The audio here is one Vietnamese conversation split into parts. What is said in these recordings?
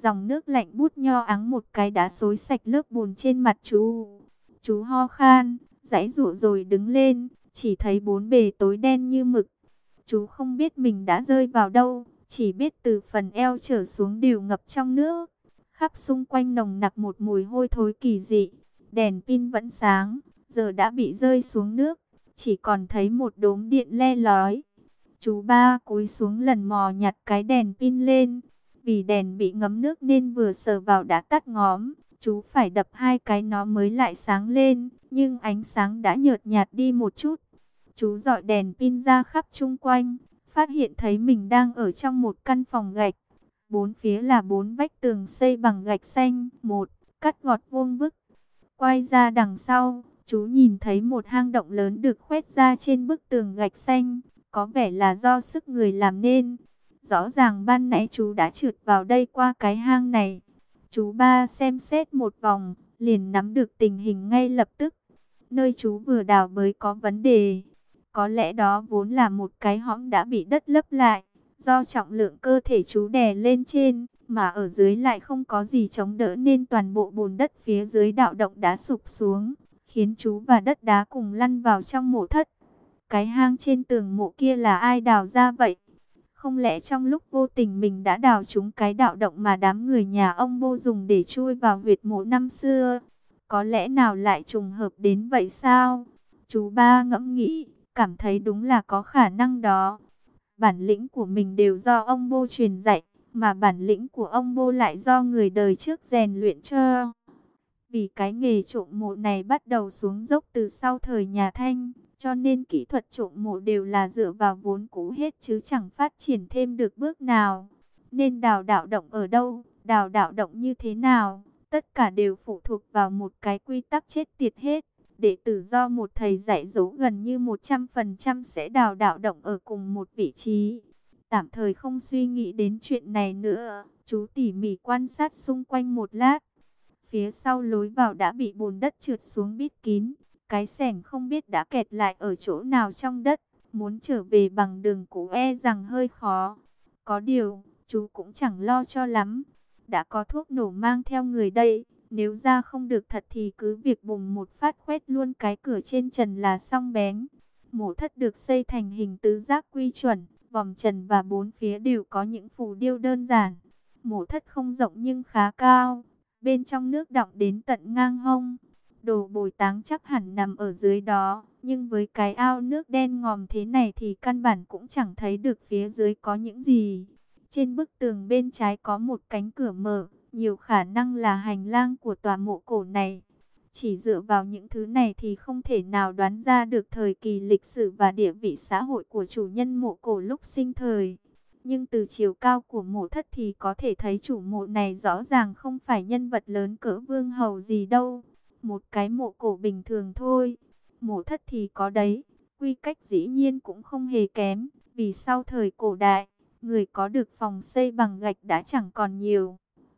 Dòng nước lạnh bút nho áng một cái đã xối sạch lớp bùn trên mặt chú. Chú ho khan, giãy giụa rồi đứng lên, chỉ thấy bốn bề tối đen như mực. Chú không biết mình đã rơi vào đâu, chỉ biết từ phần eo trở xuống đều ngập trong nước. Khắp xung quanh nồng nặc một mùi hôi thối kỳ dị. Đèn pin vẫn sáng, giờ đã bị rơi xuống nước, chỉ còn thấy một đốm điện le lói. Chú ba cúi xuống lần mò nhặt cái đèn pin lên. Vì đèn bị ngấm nước nên vừa sờ vào đã tắt ngóm. Chú phải đập hai cái nó mới lại sáng lên, nhưng ánh sáng đã nhợt nhạt đi một chút. Chú dọi đèn pin ra khắp chung quanh, phát hiện thấy mình đang ở trong một căn phòng gạch. Bốn phía là bốn vách tường xây bằng gạch xanh, một cắt gọt vuông vức. Quay ra đằng sau, chú nhìn thấy một hang động lớn được khoét ra trên bức tường gạch xanh, có vẻ là do sức người làm nên. Rõ ràng ban nãy chú đã trượt vào đây qua cái hang này. Chú ba xem xét một vòng, liền nắm được tình hình ngay lập tức. Nơi chú vừa đào bới có vấn đề. Có lẽ đó vốn là một cái hõm đã bị đất lấp lại. Do trọng lượng cơ thể chú đè lên trên, mà ở dưới lại không có gì chống đỡ nên toàn bộ bùn đất phía dưới đạo động đã sụp xuống, khiến chú và đất đá cùng lăn vào trong mộ thất. Cái hang trên tường mộ kia là ai đào ra vậy? Không lẽ trong lúc vô tình mình đã đào trúng cái đạo động mà đám người nhà ông Bô dùng để chui vào huyệt mộ năm xưa? Có lẽ nào lại trùng hợp đến vậy sao? Chú ba ngẫm nghĩ, cảm thấy đúng là có khả năng đó. Bản lĩnh của mình đều do ông Bô truyền dạy, mà bản lĩnh của ông Bô lại do người đời trước rèn luyện cho. Vì cái nghề trộm mộ này bắt đầu xuống dốc từ sau thời nhà Thanh, cho nên kỹ thuật trộm mộ đều là dựa vào vốn cũ hết chứ chẳng phát triển thêm được bước nào. Nên đào đạo động ở đâu, đào đạo động như thế nào, tất cả đều phụ thuộc vào một cái quy tắc chết tiệt hết. Đệ tử do một thầy dạy dỗ gần như 100% sẽ đào đạo động ở cùng một vị trí. Tạm thời không suy nghĩ đến chuyện này nữa, chú tỉ mỉ quan sát xung quanh một lát. Phía sau lối vào đã bị bùn đất trượt xuống bít kín. Cái xẻng không biết đã kẹt lại ở chỗ nào trong đất. Muốn trở về bằng đường cũ e rằng hơi khó. Có điều, chú cũng chẳng lo cho lắm. Đã có thuốc nổ mang theo người đây. Nếu ra không được thật thì cứ việc bùng một phát khoét luôn cái cửa trên trần là xong bén. Mộ thất được xây thành hình tứ giác quy chuẩn. Vòng trần và bốn phía đều có những phù điêu đơn giản. Mộ thất không rộng nhưng khá cao. Bên trong nước đọng đến tận ngang hông. Đồ bồi táng chắc hẳn nằm ở dưới đó. Nhưng với cái ao nước đen ngòm thế này thì căn bản cũng chẳng thấy được phía dưới có những gì. Trên bức tường bên trái có một cánh cửa mở. Nhiều khả năng là hành lang của tòa mộ cổ này. Chỉ dựa vào những thứ này thì không thể nào đoán ra được thời kỳ lịch sử và địa vị xã hội của chủ nhân mộ cổ lúc sinh thời. Nhưng từ chiều cao của mộ thất thì có thể thấy chủ mộ này rõ ràng không phải nhân vật lớn cỡ vương hầu gì đâu. Một cái mộ cổ bình thường thôi. Mộ thất thì có đấy, quy cách dĩ nhiên cũng không hề kém. Vì sau thời cổ đại, người có được phòng xây bằng gạch đã chẳng còn nhiều.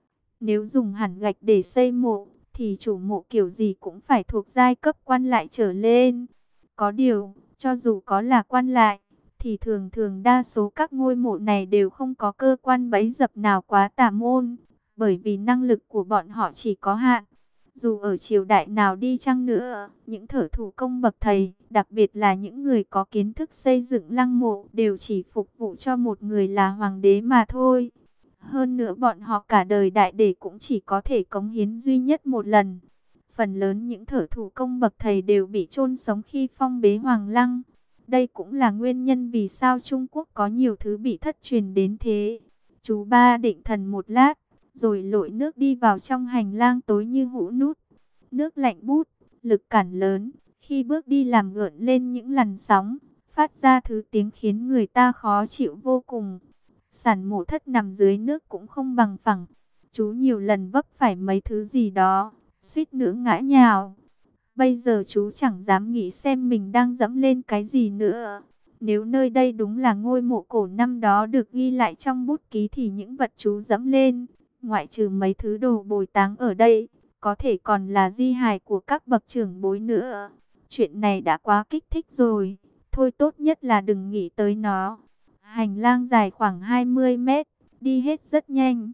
Nếu dùng hẳn gạch để xây mộ, thì chủ mộ kiểu gì cũng phải thuộc giai cấp quan lại trở lên. Có điều, cho dù có là quan lại, thì thường thường đa số các ngôi mộ này đều không có cơ quan bẫy dập nào quá tà môn, bởi vì năng lực của bọn họ chỉ có hạn. Dù ở triều đại nào đi chăng nữa, những thợ thủ công bậc thầy, đặc biệt là những người có kiến thức xây dựng lăng mộ, đều chỉ phục vụ cho một người là hoàng đế mà thôi. Hơn nữa bọn họ cả đời đại để cũng chỉ có thể cống hiến duy nhất một lần. Phần lớn những thợ thủ công bậc thầy đều bị chôn sống khi phong bế hoàng lăng. Đây cũng là nguyên nhân vì sao Trung Quốc có nhiều thứ bị thất truyền đến thế. Chú ba định thần một lát, rồi lội nước đi vào trong hành lang tối như hũ nút. Nước lạnh bút, lực cản lớn, khi bước đi làm gợn lên những làn sóng, phát ra thứ tiếng khiến người ta khó chịu vô cùng. Sản mộ thất nằm dưới nước cũng không bằng phẳng. Chú nhiều lần vấp phải mấy thứ gì đó, suýt nữa ngã nhào. Bây giờ chú chẳng dám nghĩ xem mình đang dẫm lên cái gì nữa. Nếu nơi đây đúng là ngôi mộ cổ năm đó được ghi lại trong bút ký thì những vật chú dẫm lên, ngoại trừ mấy thứ đồ bồi táng ở đây, có thể còn là di hài của các bậc trưởng bối nữa. Chuyện này đã quá kích thích rồi, thôi tốt nhất là đừng nghĩ tới nó. Hành lang dài khoảng 20 mét, đi hết rất nhanh.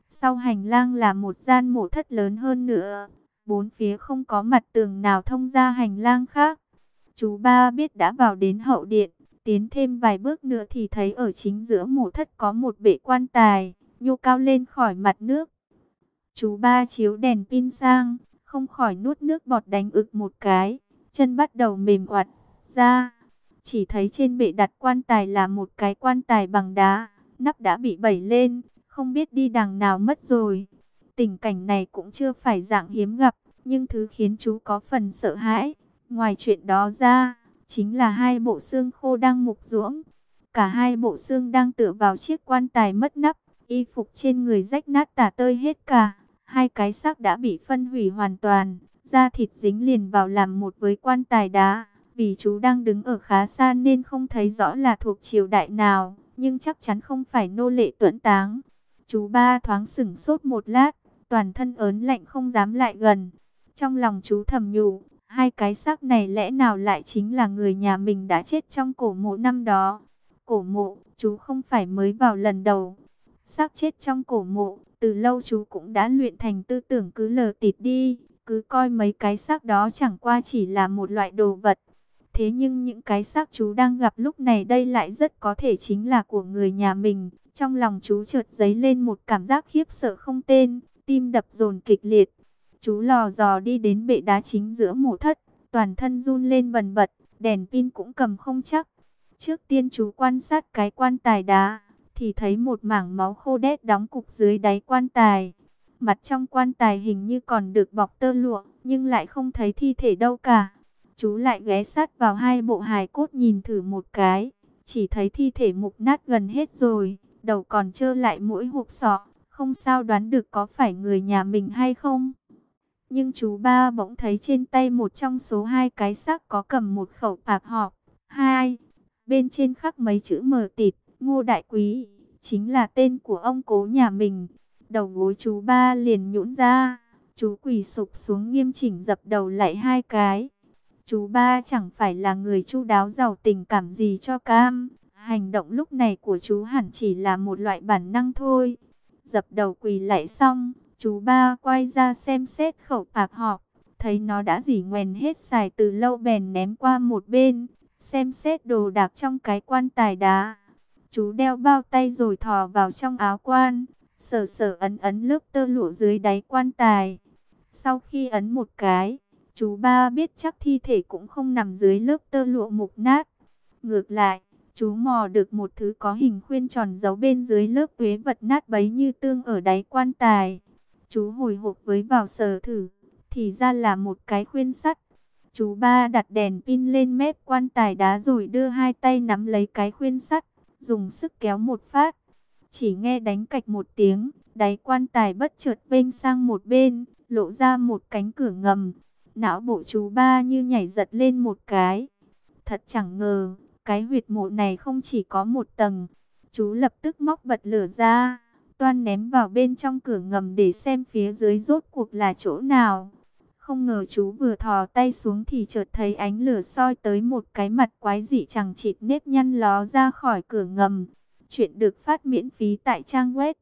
Sau hành lang là một gian mộ thất lớn hơn nữa. Bốn phía không có mặt tường nào thông ra hành lang khác. Chú ba biết đã vào đến hậu điện. Tiến thêm vài bước nữa thì thấy ở chính giữa mộ thất có một bệ quan tài, nhô cao lên khỏi mặt nước. Chú ba chiếu đèn pin sang, không khỏi nuốt nước bọt đánh ực một cái. Chân bắt đầu mềm oặt ra. Chỉ thấy trên bệ đặt quan tài là một cái quan tài bằng đá. Nắp đã bị bẩy lên, không biết đi đằng nào mất rồi. Tình cảnh này cũng chưa phải dạng hiếm gặp, nhưng thứ khiến chú có phần sợ hãi. Ngoài chuyện đó ra, chính là hai bộ xương khô đang mục ruỗng. Cả hai bộ xương đang tựa vào chiếc quan tài mất nắp, y phục trên người rách nát tả tơi hết cả. Hai cái xác đã bị phân hủy hoàn toàn, da thịt dính liền vào làm một với quan tài đá. Vì chú đang đứng ở khá xa nên không thấy rõ là thuộc triều đại nào, nhưng chắc chắn không phải nô lệ tuẫn táng. Chú ba thoáng sửng sốt một lát, toàn thân ớn lạnh không dám lại gần. Trong lòng chú thầm nhủ, hai cái xác này lẽ nào lại chính là người nhà mình đã chết trong cổ mộ năm đó. Cổ mộ, chú không phải mới vào lần đầu. Xác chết trong cổ mộ, từ lâu chú cũng đã luyện thành tư tưởng cứ lờ tịt đi, cứ coi mấy cái xác đó chẳng qua chỉ là một loại đồ vật. Thế nhưng những cái xác chú đang gặp lúc này đây lại rất có thể chính là của người nhà mình. Trong lòng chú chợt dấy lên một cảm giác khiếp sợ không tên, tim đập dồn kịch liệt. Chú lò dò đi đến bệ đá chính giữa mộ thất, toàn thân run lên bần bật, đèn pin cũng cầm không chắc. Trước tiên chú quan sát cái quan tài đá, thì thấy một mảng máu khô đét đóng cục dưới đáy quan tài. Mặt trong quan tài hình như còn được bọc tơ lụa, nhưng lại không thấy thi thể đâu cả. Chú lại ghé sát vào hai bộ hài cốt nhìn thử một cái, chỉ thấy thi thể mục nát gần hết rồi, đầu còn trơ lại mỗi hộp sọ, không sao đoán được có phải người nhà mình hay không. Nhưng chú ba bỗng thấy trên tay một trong số hai cái xác có cầm một khẩu bạc họp. Hai, bên trên khắc mấy chữ mờ tịt, Ngô Đại Quý, chính là tên của ông cố nhà mình. Đầu gối chú ba liền nhũn ra, chú quỳ sụp xuống nghiêm chỉnh dập đầu lại hai cái. Chú ba chẳng phải là người chu đáo giàu tình cảm gì cho cam. Hành động lúc này của chú hẳn chỉ là một loại bản năng thôi. Dập đầu quỳ lại xong, chú ba quay ra xem xét khẩu bạc họp. Thấy nó đã rỉ ngoèn hết xài từ lâu bèn ném qua một bên. Xem xét đồ đạc trong cái quan tài đá. Chú đeo bao tay rồi thò vào trong áo quan. Sờ sờ ấn ấn lớp tơ lụa dưới đáy quan tài. Sau khi ấn một cái, chú ba biết chắc thi thể cũng không nằm dưới lớp tơ lụa mục nát. Ngược lại, chú mò được một thứ có hình khuyên tròn giấu bên dưới lớp uế vật nát bấy như tương ở đáy quan tài. Chú hồi hộp với vào sờ thử, thì ra là một cái khuyên sắt. Chú ba đặt đèn pin lên mép quan tài đá rồi đưa hai tay nắm lấy cái khuyên sắt, dùng sức kéo một phát. Chỉ nghe đánh cạch một tiếng, đáy quan tài bất chợt vênh sang một bên, lộ ra một cánh cửa ngầm. Não bộ chú ba như nhảy giật lên một cái. Thật chẳng ngờ, cái huyệt mộ này không chỉ có một tầng. Chú lập tức móc bật lửa ra, toan ném vào bên trong cửa ngầm để xem phía dưới rốt cuộc là chỗ nào. Không ngờ chú vừa thò tay xuống thì chợt thấy ánh lửa soi tới một cái mặt quái dị chằng chịt nếp nhăn ló ra khỏi cửa ngầm. Chuyện được phát miễn phí tại trang web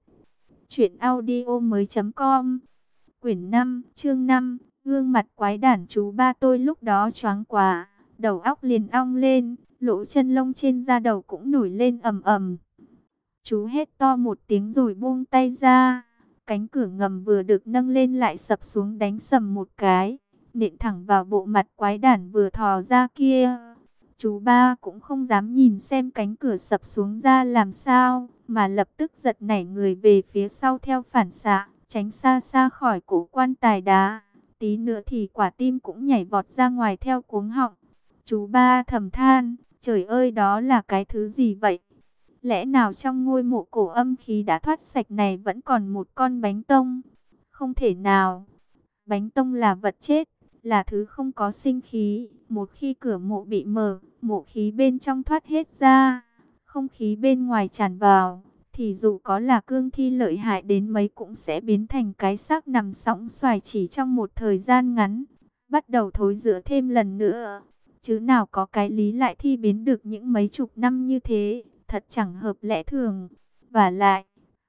truyệnaudiomoi.com. Quyển 5, chương 5, gương mặt quái đản chú ba tôi lúc đó choáng quá, đầu óc liền ong lên, lỗ chân lông trên da đầu cũng nổi lên ầm ầm. Chú hét to một tiếng rồi buông tay ra, cánh cửa ngầm vừa được nâng lên lại sập xuống đánh sầm một cái, nện thẳng vào bộ mặt quái đản vừa thò ra kia. Chú ba cũng không dám nhìn xem cánh cửa sập xuống ra làm sao, mà lập tức giật nảy người về phía sau theo phản xạ, tránh xa xa khỏi cổ quan tài đá. Tí nữa thì quả tim cũng nhảy vọt ra ngoài theo cuống họng. Chú ba thầm than, trời ơi đó là cái thứ gì vậy? Lẽ nào trong ngôi mộ cổ âm khí đã thoát sạch này vẫn còn một con bánh tông? Không thể nào. Bánh tông là vật chết, là thứ không có sinh khí. Một khi cửa mộ bị mở, mộ khí bên trong thoát hết ra, không khí bên ngoài tràn vào, thì dù có là cương thi lợi hại đến mấy cũng sẽ biến thành cái xác nằm sõng xoài chỉ trong một thời gian ngắn, bắt đầu thối rữa thêm lần nữa. Chứ nào có cái lý lại thi biến được những mấy chục năm như thế, thật chẳng hợp lẽ thường. Và lại,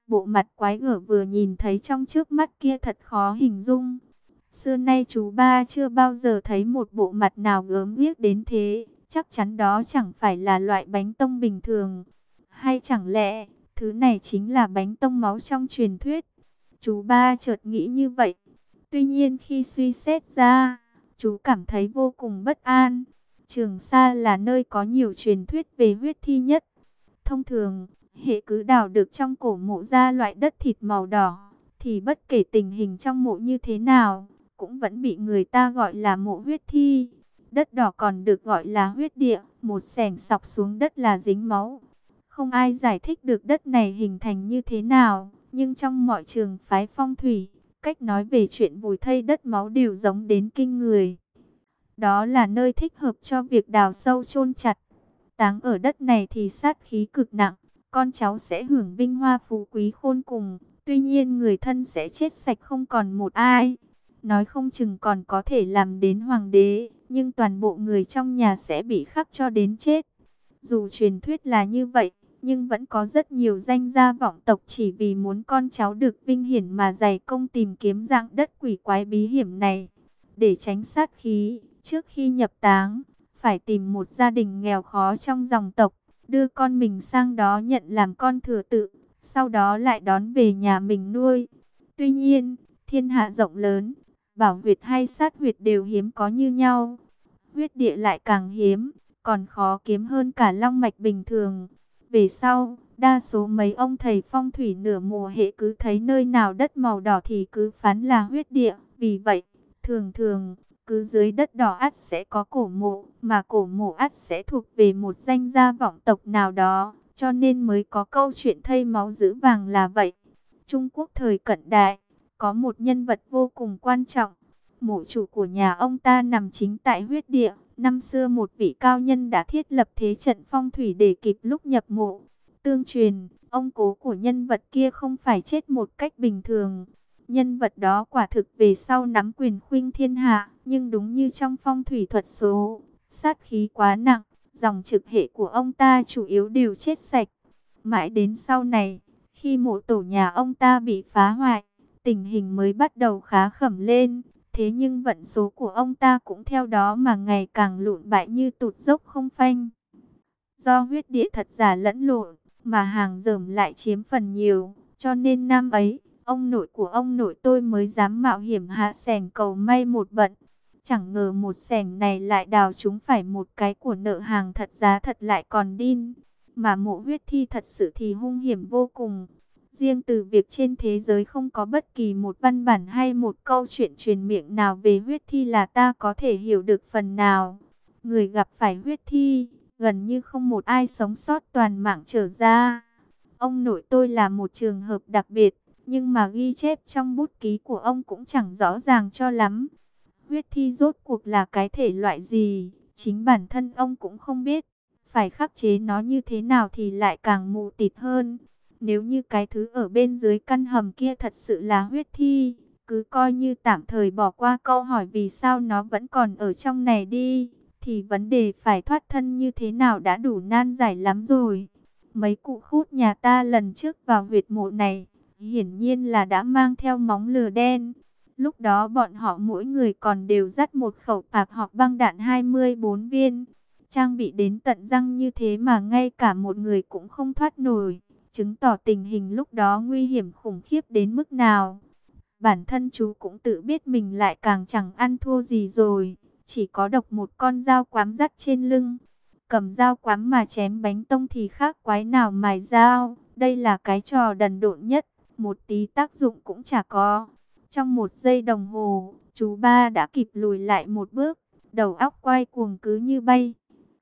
Bộ mặt quái gở vừa nhìn thấy trong trước mắt kia thật khó hình dung. Xưa nay chú ba chưa bao giờ thấy một bộ mặt nào gớm ghiếc đến thế. Chắc chắn đó chẳng phải là loại bánh tông bình thường. Hay chẳng lẽ, thứ này chính là bánh tông máu trong truyền thuyết? Chú ba chợt nghĩ như vậy. Tuy nhiên khi suy xét ra, chú cảm thấy vô cùng bất an. Trường Sa là nơi có nhiều truyền thuyết về huyết thi nhất. Thông thường, hệ cứ đào được trong cổ mộ ra loại đất thịt màu đỏ, thì bất kể tình hình trong mộ như thế nào, cũng vẫn bị người ta gọi là mộ huyết thi. Đất đỏ còn được gọi là huyết địa, một xẻng sọc xuống đất là dính máu. Không ai giải thích được đất này hình thành như thế nào, nhưng trong mọi trường phái phong thủy, cách nói về chuyện vùi thây đất máu đều giống đến kinh người. Đó là nơi thích hợp cho việc đào sâu chôn chặt. Táng ở đất này thì sát khí cực nặng, con cháu sẽ hưởng vinh hoa phú quý khôn cùng. Tuy nhiên người thân sẽ chết sạch không còn một ai. Nói không chừng còn có thể làm đến hoàng đế, nhưng toàn bộ người trong nhà sẽ bị khắc cho đến chết. Dù truyền thuyết là như vậy, nhưng vẫn có rất nhiều danh gia vọng tộc chỉ vì muốn con cháu được vinh hiển mà dày công tìm kiếm dạng đất quỷ quái bí hiểm này. Để tránh sát khí, trước khi nhập táng, phải tìm một gia đình nghèo khó trong dòng tộc, đưa con mình sang đó nhận làm con thừa tự, sau đó lại đón về nhà mình nuôi. Tuy nhiên, thiên hạ rộng lớn, bảo huyệt hay sát huyệt đều hiếm có như nhau. Huyết địa lại càng hiếm, còn khó kiếm hơn cả long mạch bình thường. Về sau, đa số mấy ông thầy phong thủy nửa mùa hệ cứ thấy nơi nào đất màu đỏ thì cứ phán là huyết địa. Vì vậy, thường thường, cứ dưới đất đỏ ắt sẽ có cổ mộ, mà cổ mộ ắt sẽ thuộc về một danh gia vọng tộc nào đó, cho nên mới có câu chuyện thây máu giữ vàng là vậy. Trung Quốc thời cận đại, có một nhân vật vô cùng quan trọng. Mộ chủ của nhà ông ta nằm chính tại huyết địa. Năm xưa một vị cao nhân đã thiết lập thế trận phong thủy để kịp lúc nhập mộ. Tương truyền, ông cố của nhân vật kia không phải chết một cách bình thường. Nhân vật đó quả thực về sau nắm quyền khuynh thiên hạ, nhưng đúng như trong phong thủy thuật số, sát khí quá nặng, dòng trực hệ của ông ta chủ yếu đều chết sạch. Mãi đến sau này, khi mộ tổ nhà ông ta bị phá hoại, tình hình mới bắt đầu khá khẩm lên. Thế nhưng vận số của ông ta cũng theo đó mà ngày càng lụn bại như tụt dốc không phanh. Do huyết địa thật giả lẫn lộn, mà hàng dởm lại chiếm phần nhiều, cho nên năm ấy, ông nội của ông nội tôi mới dám mạo hiểm hạ xẻng cầu may một bận. Chẳng ngờ một xẻng này lại đào trúng phải một cái của nợ hàng thật giá thật lại còn đin. Mà mộ huyết thi thật sự thì hung hiểm vô cùng. Riêng từ việc trên thế giới không có bất kỳ một văn bản hay một câu chuyện truyền miệng nào về huyết thi là ta có thể hiểu được phần nào. Người gặp phải huyết thi, gần như không một ai sống sót toàn mạng trở ra. Ông nội tôi là một trường hợp đặc biệt, nhưng mà ghi chép trong bút ký của ông cũng chẳng rõ ràng cho lắm. Huyết thi rốt cuộc là cái thể loại gì, chính bản thân ông cũng không biết. Phải khắc chế nó như thế nào thì lại càng mù tịt hơn. Nếu như cái thứ ở bên dưới căn hầm kia thật sự là huyết thi, cứ coi như tạm thời bỏ qua câu hỏi vì sao nó vẫn còn ở trong này đi, thì vấn đề phải thoát thân như thế nào đã đủ nan giải lắm rồi. Mấy cụ khút nhà ta lần trước vào huyệt mộ này, hiển nhiên là đã mang theo móng lừa đen. Lúc đó bọn họ mỗi người còn đều dắt một khẩu bạc hoặc băng đạn 24 viên. Trang bị đến tận răng như thế mà ngay cả một người cũng không thoát nổi, chứng tỏ tình hình lúc đó nguy hiểm khủng khiếp đến mức nào. Bản thân chú cũng tự biết mình lại càng chẳng ăn thua gì rồi, chỉ có độc một con dao quắm dắt trên lưng. Cầm dao quắm mà chém bánh tông thì khác quái nào mài dao, đây là cái trò đần độn nhất, một tí tác dụng cũng chả có. Trong một giây đồng hồ, chú ba đã kịp lùi lại một bước, đầu óc quay cuồng cứ như bay.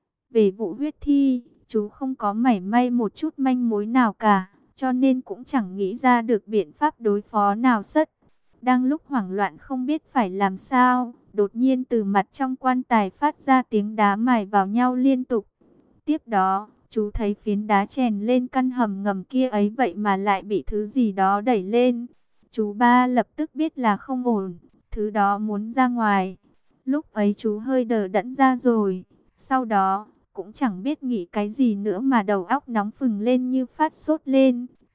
Về vụ huyết thi, chú không có mảy may một chút manh mối nào cả, cho nên cũng chẳng nghĩ ra được biện pháp đối phó nào sất. Đang lúc hoảng loạn không biết phải làm sao, đột nhiên từ mặt trong quan tài phát ra tiếng đá mài vào nhau liên tục. Tiếp đó, chú thấy phiến đá chèn lên căn hầm ngầm kia ấy vậy mà lại bị thứ gì đó đẩy lên. Chú ba lập tức biết là không ổn, thứ đó muốn ra ngoài. Lúc ấy chú hơi đờ đẫn ra rồi, sau đó cũng chẳng biết nghĩ cái gì nữa mà đầu óc nóng phừng lên như phát sốt lên.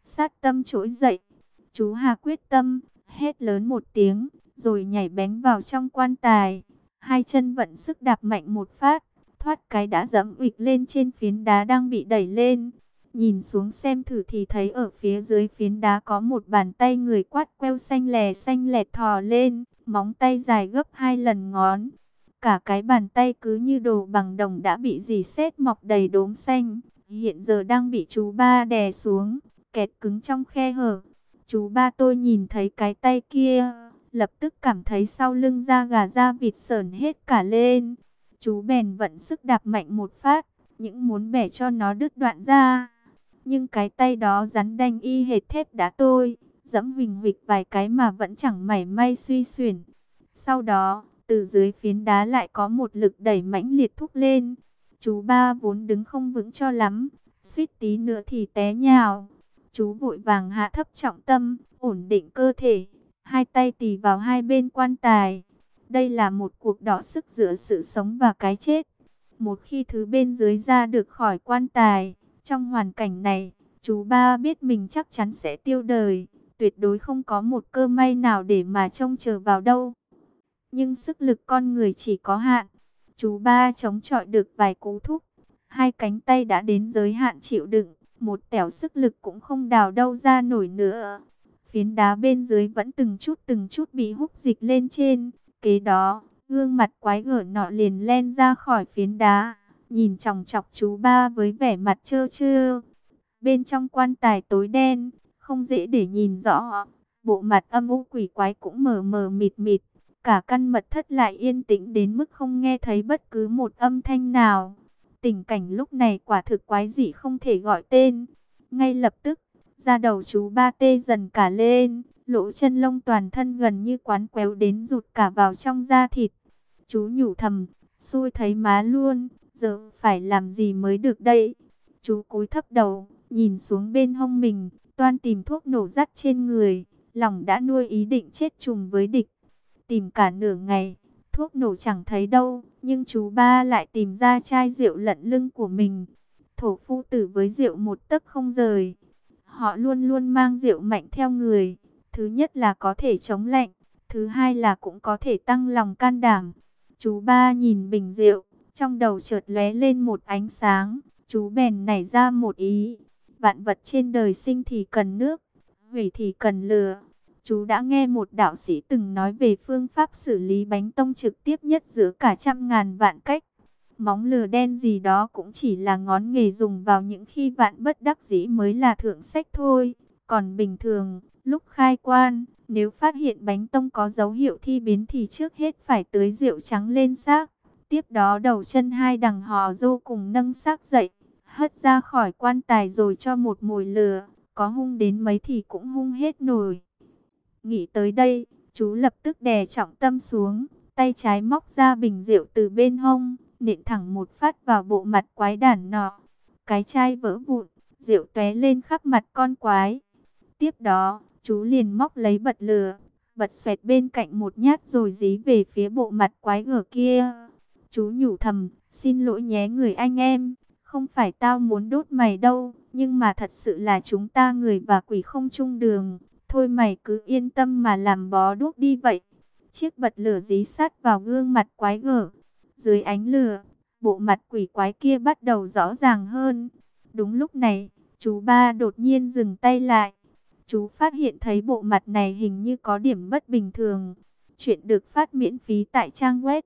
sát tâm trỗi dậy. Chú Hà quyết tâm, hét lớn một tiếng, rồi nhảy bén vào trong quan tài. Hai chân vận sức đạp mạnh một phát, thoát cái đã dẫm ụịch lên trên phiến đá đang bị đẩy lên. Nhìn xuống xem thử thì thấy ở phía dưới phiến đá có một bàn tay người quát queo xanh lẹt thò lên, móng tay dài gấp 2 lần ngón. Cả cái bàn tay cứ như đồ bằng đồng đã bị rỉ sét mọc đầy đốm xanh, hiện giờ đang bị chú Ba đè xuống, kẹt cứng trong khe hở. Chú Ba tôi nhìn thấy cái tay kia, lập tức cảm thấy sau lưng da gà da vịt sởn hết cả lên. Chú bèn vận sức đạp mạnh một phát, những muốn bẻ cho nó đứt đoạn ra. Nhưng cái tay đó rắn đanh y hệt thép đá tôi, giẫm huỳnh huỵch vài cái mà vẫn chẳng mảy may suy xuyển. Sau đó, từ dưới phiến đá lại có một lực đẩy mãnh liệt thúc lên. Chú Ba vốn đứng không vững cho lắm, suýt tí nữa thì té nhào. Chú vội vàng hạ thấp trọng tâm, ổn định cơ thể, hai tay tì vào hai bên quan tài. Đây là một cuộc đọ sức giữa sự sống và cái chết. Một khi thứ bên dưới ra được khỏi quan tài, trong hoàn cảnh này, chú Ba biết mình chắc chắn sẽ tiêu đời, tuyệt đối không có một cơ may nào để mà trông chờ vào đâu. Nhưng sức lực con người chỉ có hạn, chú Ba chống chọi được vài cú thúc, hai cánh tay đã đến giới hạn chịu đựng, một tẻo sức lực cũng không đào đâu ra nổi nữa. Phiến đá bên dưới vẫn từng chút bị húc dịch lên trên, kế đó, gương mặt quái gở nọ liền len ra khỏi phiến đá, nhìn chòng chọc chú Ba với vẻ mặt trơ trơ. Bên trong quan tài tối đen, không dễ để nhìn rõ, bộ mặt âm u quỷ quái cũng mờ mờ mịt mịt. Cả căn mật thất lại yên tĩnh đến mức không nghe thấy bất cứ một âm thanh nào. Tình cảnh lúc này quả thực quái dị không thể gọi tên. Ngay lập tức, da đầu chú Ba tê dần cả lên, lỗ chân lông toàn thân gần như quán quéo đến rụt cả vào trong da thịt. Chú nhủ thầm, xui thấy má luôn, giờ phải làm gì mới được đây. Chú cúi thấp đầu, nhìn xuống bên hông mình, toan tìm thuốc nổ dắt trên người, lòng đã nuôi ý định chết chung với địch. Tìm cả nửa ngày, thuốc nổ chẳng thấy đâu, nhưng chú Ba lại tìm ra chai rượu lận lưng của mình. Thổ phu tử với rượu một tấc không rời. Họ luôn luôn mang rượu mạnh theo người. Thứ nhất là có thể chống lạnh, thứ hai là cũng có thể tăng lòng can đảm. Chú Ba nhìn bình rượu, trong đầu chợt lóe lên một ánh sáng. Chú bèn nảy ra một ý. Vạn vật trên đời sinh thì cần nước, hủy thì cần lửa. Chú đã nghe một đạo sĩ từng nói về phương pháp xử lý bánh tông trực tiếp nhất giữa cả trăm ngàn vạn cách. Móng lửa đen gì đó cũng chỉ là ngón nghề dùng vào những khi vạn bất đắc dĩ mới là thượng sách thôi. Còn bình thường, lúc khai quan, nếu phát hiện bánh tông có dấu hiệu thi biến thì trước hết phải tưới rượu trắng lên xác. Tiếp đó đầu chân hai đằng hò dô cùng nâng xác dậy, hất ra khỏi quan tài rồi cho một mồi lửa. Có hung đến mấy thì cũng hung hết nổi. Nghĩ tới đây, chú lập tức đè trọng tâm xuống, tay trái móc ra bình rượu từ bên hông, nện thẳng một phát vào bộ mặt quái đản nọ. Cái chai vỡ vụn, rượu tóe lên khắp mặt con quái. Tiếp đó, chú liền móc lấy bật lửa, bật xoẹt bên cạnh một nhát rồi dí về phía bộ mặt quái gở kia. Chú nhủ thầm, xin lỗi nhé người anh em, không phải tao muốn đốt mày đâu, nhưng mà thật sự là chúng ta người và quỷ không chung đường. Thôi mày cứ yên tâm mà làm bó đuốc đi vậy. Chiếc bật lửa dí sát vào gương mặt quái gở. Dưới ánh lửa, bộ mặt quỷ quái kia bắt đầu rõ ràng hơn. Đúng lúc này, chú Ba đột nhiên dừng tay lại. Chú phát hiện thấy bộ mặt này hình như có điểm bất bình thường. Chuyện được phát miễn phí tại trang web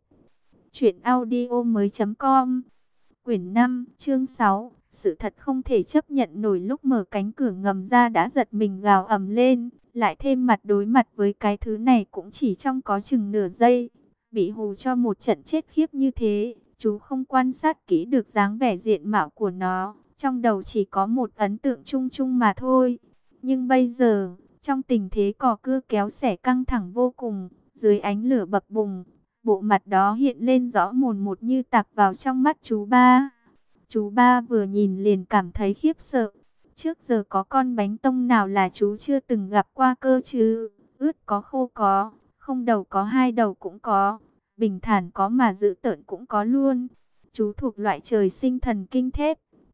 truyệnaudiomoi.com. Quyển 5, chương 6. Sự thật không thể chấp nhận nổi. Lúc mở cánh cửa ngầm ra đã giật mình gào ầm lên. Lại thêm mặt đối mặt với cái thứ này cũng chỉ trong có chừng nửa giây. Bị hù cho một trận chết khiếp như thế. Chú không quan sát kỹ được dáng vẻ diện mạo của nó. Trong đầu chỉ có một ấn tượng chung chung mà thôi. Nhưng bây giờ, trong tình thế cò cưa kéo xẻ căng thẳng vô cùng, dưới ánh lửa bập bùng, bộ mặt đó hiện lên rõ mồn một như tạc vào trong mắt chú Ba. Chú Ba vừa nhìn liền cảm thấy khiếp sợ. Trước giờ có con bánh tông nào là chú chưa từng gặp qua cơ chứ? Ướt có khô có, không đầu có hai đầu cũng có, bình thản có mà dữ tợn cũng có luôn. Chú thuộc loại trời sinh thần kinh thép,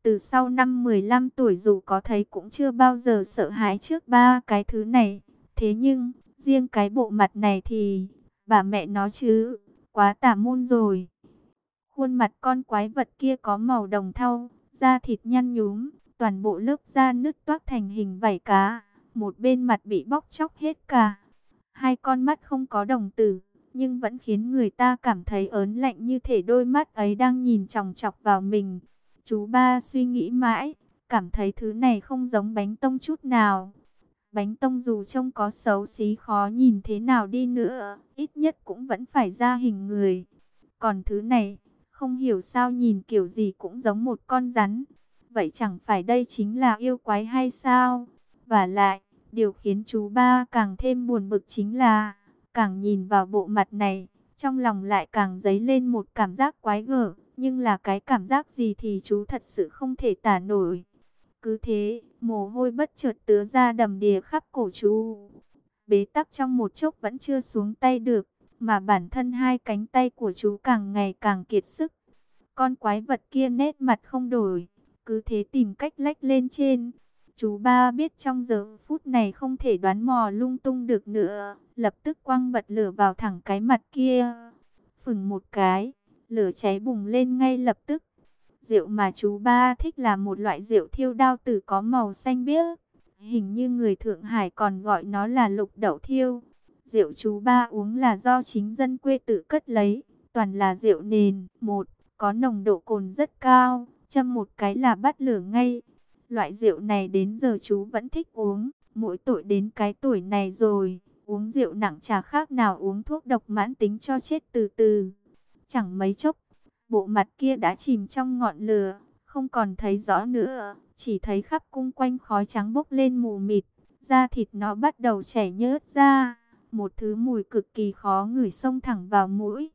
Từ sau năm 15 tuổi dù có thấy cũng chưa bao giờ sợ hãi trước ba cái thứ này. Thế nhưng, riêng cái bộ mặt này thì, bà mẹ nó chứ, quá tà môn rồi. Khuôn mặt con quái vật kia có màu đồng thau, da thịt nhăn nhúm, toàn bộ lớp da nứt toác thành hình vảy cá. Một bên mặt bị bóc tróc hết cả. Hai con mắt không có đồng tử, nhưng vẫn khiến người ta cảm thấy ớn lạnh như thể đôi mắt ấy đang nhìn chòng chọc vào mình. Chú ba suy nghĩ mãi, cảm thấy thứ này không giống bánh tông chút nào. Bánh tông dù trông có xấu xí khó nhìn thế nào đi nữa, ít nhất cũng vẫn phải ra hình người. Còn thứ này, không hiểu sao nhìn kiểu gì cũng giống một con rắn. Vậy chẳng phải đây chính là yêu quái hay sao? Và lại, điều khiến chú ba càng thêm buồn bực chính là, càng nhìn vào bộ mặt này, trong lòng lại càng dấy lên một cảm giác quái gở. Nhưng là cái cảm giác gì thì chú thật sự không thể tả nổi. Cứ thế, mồ hôi bất chợt tứa ra đầm đìa khắp cổ chú. Bế tắc trong một chốc vẫn chưa xuống tay được, mà bản thân hai cánh tay của chú càng ngày càng kiệt sức. Con quái vật kia nét mặt không đổi, cứ thế tìm cách lách lên trên. Chú ba biết trong giờ phút này không thể đoán mò lung tung được nữa, lập tức quăng bật lửa vào thẳng cái mặt kia. Phừng một cái, lửa cháy bùng lên ngay lập tức. Rượu mà chú ba thích là một loại rượu thiêu đao tử có màu xanh biếc. Hình như người Thượng Hải còn gọi nó là lục đậu thiêu. Rượu chú ba uống là do chính dân quê tự cất lấy, toàn là rượu nền. Một, có nồng độ cồn rất cao, châm một cái là bắt lửa ngay. Loại rượu này đến giờ chú vẫn thích uống, mỗi tội đến cái tuổi này rồi, uống rượu nặng chả khác nào uống thuốc độc mãn tính cho chết từ từ. Chẳng mấy chốc, bộ mặt kia đã chìm trong ngọn lửa, không còn thấy rõ nữa, chỉ thấy khắp cung quanh khói trắng bốc lên mù mịt, da thịt nó bắt đầu chảy nhớt ra, một thứ mùi cực kỳ khó ngửi xông thẳng vào mũi.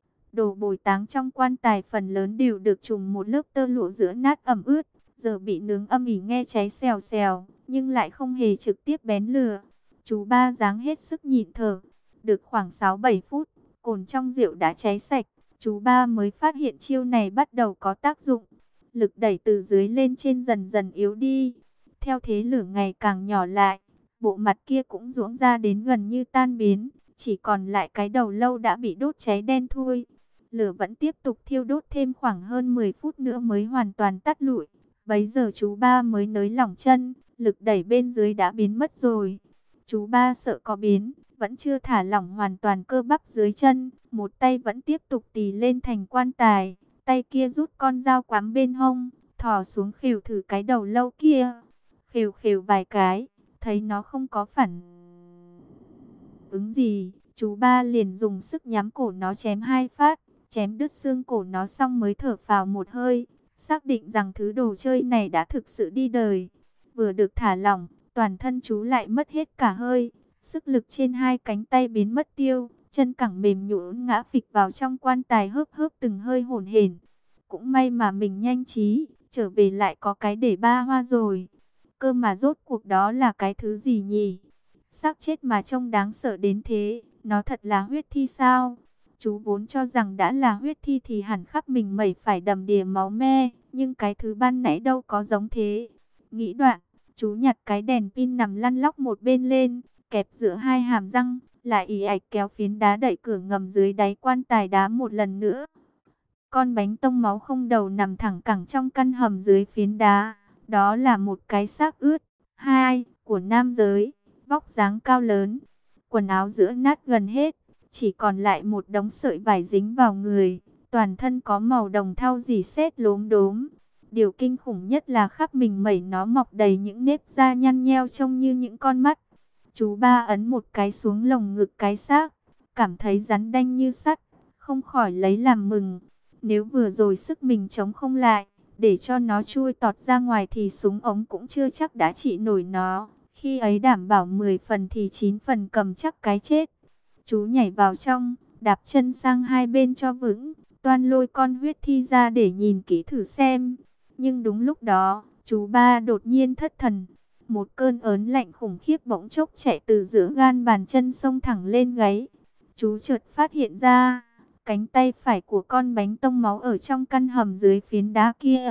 Đồ bồi táng trong quan tài phần lớn đều được trùm một lớp tơ lụa giữa nát ẩm ướt, giờ bị nướng âm ỉ nghe cháy xèo xèo, nhưng lại không hề trực tiếp bén lửa. Chú ba dáng hết sức nhịn thở, được khoảng 6-7 phút, cồn trong rượu đã cháy sạch. Chú ba mới phát hiện chiêu này bắt đầu có tác dụng. Lực đẩy từ dưới lên trên dần dần yếu đi. Theo thế lửa ngày càng nhỏ lại, bộ mặt kia cũng giãn ra đến gần như tan biến. Chỉ còn lại cái đầu lâu đã bị đốt cháy đen thui. Lửa vẫn tiếp tục thiêu đốt thêm khoảng hơn 10 phút nữa mới hoàn toàn tắt lụi. Bấy giờ chú ba mới nới lỏng chân, lực đẩy bên dưới đã biến mất rồi. Chú ba sợ có biến, vẫn chưa thả lỏng hoàn toàn cơ bắp dưới chân, một tay vẫn tiếp tục tì lên thành quan tài, tay kia rút con dao quắm bên hông, thò xuống khều thử cái đầu lâu kia. Khều khều vài cái, thấy nó không có phản ứng gì, chú ba liền dùng sức nhắm cổ nó chém 2 phát, chém đứt xương cổ nó xong mới thở phào một hơi, xác định rằng thứ đồ chơi này đã thực sự đi đời. Vừa được thả lỏng, toàn thân chú lại mất hết cả hơi. Sức lực trên hai cánh tay biến mất tiêu, chân cẳng mềm nhũn ngã phịch vào trong quan tài hớp hớp từng hơi hổn hển. Cũng may mà mình nhanh trí, trở về lại có cái để ba hoa rồi. Cơ mà rốt cuộc đó là cái thứ gì nhỉ? Xác chết mà trông đáng sợ đến thế, nó thật là huyết thi sao? Chú vốn cho rằng đã là huyết thi thì hẳn khắp mình mẩy phải đầm đìa máu me, nhưng cái thứ ban nãy đâu có giống thế. Nghĩ đoạn, chú nhặt cái đèn pin nằm lăn lóc một bên lên, kẹp giữa hai hàm răng, lại ì ạch kéo phiến đá đẩy cửa ngầm dưới đáy quan tài đá một lần nữa. Con bánh tông máu không đầu nằm thẳng cẳng trong căn hầm dưới phiến đá. Đó là một cái xác ướt, của nam giới, vóc dáng cao lớn, quần áo giữa nát gần hết, chỉ còn lại một đống sợi vải dính vào người, toàn thân có màu đồng thau rỉ sét lốm đốm. Điều kinh khủng nhất là khắp mình mẩy nó mọc đầy những nếp da nhăn nheo trông như những con mắt. Chú ba ấn một cái xuống lồng ngực cái xác, cảm thấy rắn đanh như sắt, không khỏi lấy làm mừng. Nếu vừa rồi sức mình chống không lại, để cho nó chui tọt ra ngoài thì súng ống cũng chưa chắc đã trị nổi nó. Khi ấy đảm bảo 10 phần thì 9 phần cầm chắc cái chết. Chú nhảy vào trong, đạp chân sang hai bên cho vững, toan lôi con huyết thi ra để nhìn kỹ thử xem. Nhưng đúng lúc đó, chú ba đột nhiên thất thần. Một cơn ớn lạnh khủng khiếp bỗng chốc chạy từ giữa gan bàn chân xông thẳng lên gáy. Chú chợt phát hiện ra, cánh tay phải của con bánh tông máu ở trong căn hầm dưới phiến đá kia,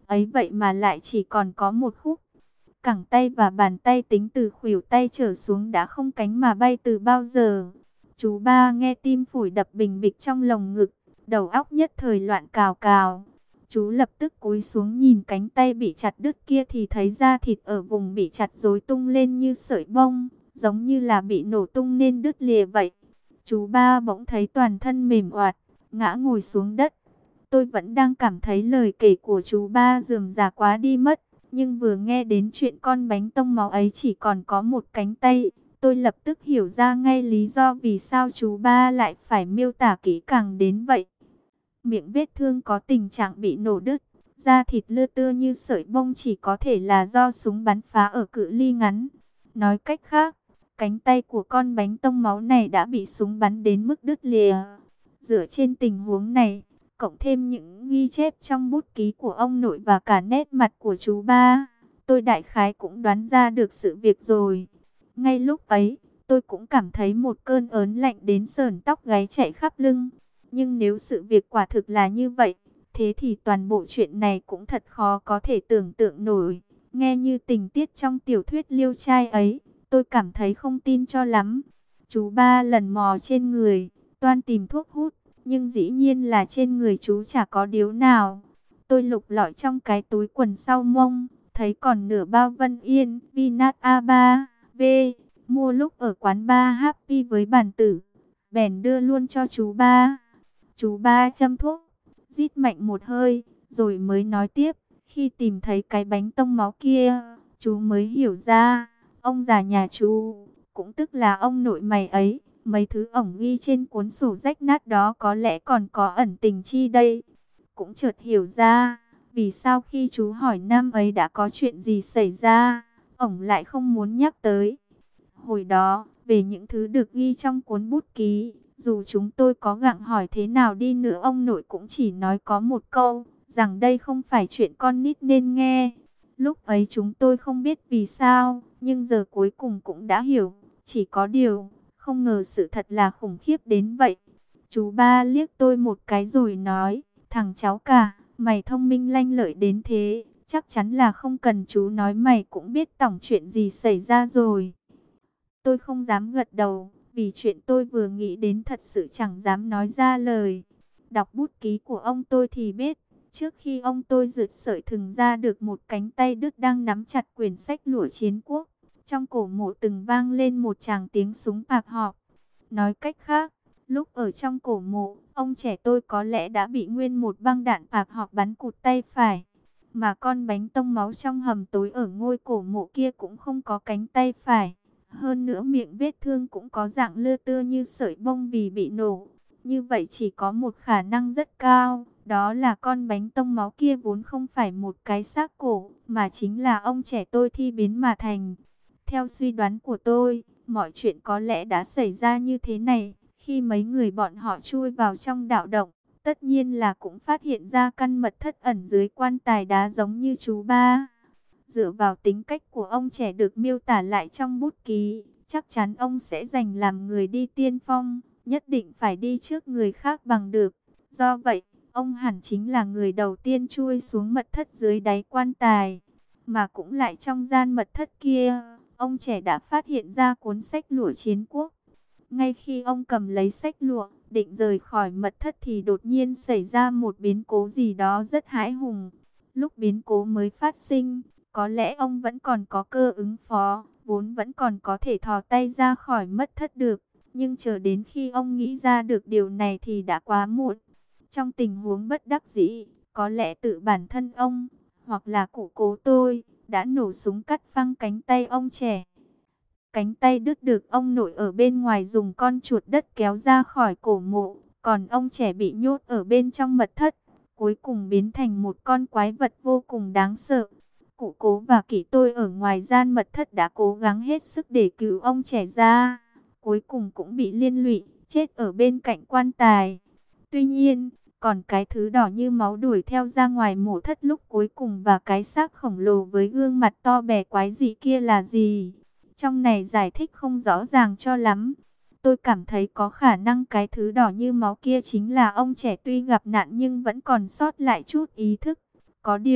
ấy vậy mà lại chỉ còn có một khúc. Cẳng tay và bàn tay tính từ khuỷu tay trở xuống đã không cánh mà bay từ bao giờ. Chú ba nghe tim phổi đập bình bịch trong lồng ngực, đầu óc nhất thời loạn cào cào. Chú lập tức cúi xuống nhìn cánh tay bị chặt đứt kia thì thấy da thịt ở vùng bị chặt rối tung lên như sợi bông, giống như là bị nổ tung nên đứt lìa vậy. Chú ba bỗng thấy toàn thân mềm oạt, ngã ngồi xuống đất. Tôi vẫn đang cảm thấy lời kể của chú ba rườm rà quá đi mất. Nhưng vừa nghe đến chuyện con bánh tông máu ấy chỉ còn có một cánh tay, tôi lập tức hiểu ra ngay lý do vì sao chú ba lại phải miêu tả kỹ càng đến vậy. Miệng vết thương có tình trạng bị nổ đứt, da thịt lưa tưa như sợi bông chỉ có thể là do súng bắn phá ở cự ly ngắn. Nói cách khác, cánh tay của con bánh tông máu này đã bị súng bắn đến mức đứt lìa. Dựa trên tình huống này, cộng thêm những ghi chép trong bút ký của ông nội và cả nét mặt của chú ba, tôi đại khái cũng đoán ra được sự việc rồi. Ngay lúc ấy, tôi cũng cảm thấy một cơn ớn lạnh đến sởn tóc gáy chạy khắp lưng. Nhưng nếu sự việc quả thực là như vậy, thế thì toàn bộ chuyện này cũng thật khó có thể tưởng tượng nổi. Nghe như tình tiết trong tiểu thuyết Liêu Trai ấy, tôi cảm thấy không tin cho lắm. Chú ba lần mò trên người, toan tìm thuốc hút, nhưng dĩ nhiên là trên người chú chả có điếu nào. Tôi lục lọi trong cái túi quần sau mông, thấy còn nửa bao Vân Yên, Vinat A3, V, mua lúc ở quán bar Happy với bản tử. Bèn đưa luôn cho chú ba. Chú ba châm thuốc, rít mạnh một hơi, rồi mới nói tiếp. Khi tìm thấy cái bánh tông máu kia, chú mới hiểu ra, ông già nhà chú, cũng tức là ông nội mày ấy, mấy thứ ổng ghi trên cuốn sổ rách nát đó có lẽ còn có ẩn tình chi đây. Cũng chợt hiểu ra, vì sao khi chú hỏi năm ấy đã có chuyện gì xảy ra, ổng lại không muốn nhắc tới. Hồi đó, về những thứ được ghi trong cuốn bút ký, dù chúng tôi có gặng hỏi thế nào đi nữa ông nội cũng chỉ nói có một câu, rằng đây không phải chuyện con nít nên nghe. Lúc ấy chúng tôi không biết vì sao, nhưng giờ cuối cùng cũng đã hiểu. Chỉ có điều, không ngờ sự thật là khủng khiếp đến vậy. Chú ba liếc tôi một cái rồi nói, thằng cháu cả, mày thông minh lanh lợi đến thế, chắc chắn là không cần chú nói mày cũng biết tổng chuyện gì xảy ra rồi. Tôi không dám gật đầu, vì chuyện tôi vừa nghĩ đến thật sự chẳng dám nói ra lời. Đọc bút ký của ông tôi thì biết, trước khi ông tôi rượt sợi thừng ra được một cánh tay đứt đang nắm chặt quyển sách lụa chiến quốc, trong cổ mộ từng vang lên một tràng tiếng súng bạc họp. Nói cách khác, lúc ở trong cổ mộ, ông trẻ tôi có lẽ đã bị nguyên một băng đạn bạc họp bắn cụt tay phải. Mà con bánh tông máu trong hầm tối ở ngôi cổ mộ kia cũng không có cánh tay phải. Hơn nữa miệng vết thương cũng có dạng lưa tưa như sợi bông vì bị nổ. Như vậy chỉ có một khả năng rất cao, đó là con bánh tông máu kia vốn không phải một cái xác cổ, mà chính là ông trẻ tôi thi biến mà thành. Theo suy đoán của tôi, mọi chuyện có lẽ đã xảy ra như thế này. Khi mấy người bọn họ chui vào trong đạo động, tất nhiên là cũng phát hiện ra căn mật thất ẩn dưới quan tài đá giống như chú ba. Dựa vào tính cách của ông trẻ được miêu tả lại trong bút ký, chắc chắn ông sẽ giành làm người đi tiên phong, nhất định phải đi trước người khác bằng được. Do vậy, ông hẳn chính là người đầu tiên chui xuống mật thất dưới đáy quan tài. Mà cũng lại trong gian mật thất kia, ông trẻ đã phát hiện ra cuốn sách lụa chiến quốc. Ngay khi ông cầm lấy sách lụa, định rời khỏi mật thất thì đột nhiên xảy ra một biến cố gì đó rất hãi hùng. Lúc biến cố mới phát sinh, có lẽ ông vẫn còn có cơ ứng phó, vốn vẫn còn có thể thò tay ra khỏi mật thất được. Nhưng chờ đến khi ông nghĩ ra được điều này thì đã quá muộn. Trong tình huống bất đắc dĩ, có lẽ tự bản thân ông, hoặc là cụ cố tôi, đã nổ súng cắt phăng cánh tay ông trẻ. Cánh tay đứt được ông nội ở bên ngoài dùng con chuột đất kéo ra khỏi cổ mộ, còn ông trẻ bị nhốt ở bên trong mật thất, cuối cùng biến thành một con quái vật vô cùng đáng sợ. Cụ cố và kỹ tôi ở ngoài gian mật thất đã cố gắng hết sức để cứu ông trẻ ra, cuối cùng cũng bị liên lụy, chết ở bên cạnh quan tài. Tuy nhiên, còn cái thứ đỏ như máu đuổi theo ra ngoài mộ thất lúc cuối cùng và cái xác khổng lồ với gương mặt to bè quái dị kia là gì? Trong này giải thích không rõ ràng cho lắm. Tôi cảm thấy có khả năng cái thứ đỏ như máu kia chính là ông trẻ tuy gặp nạn nhưng vẫn còn sót lại chút ý thức. Có điều,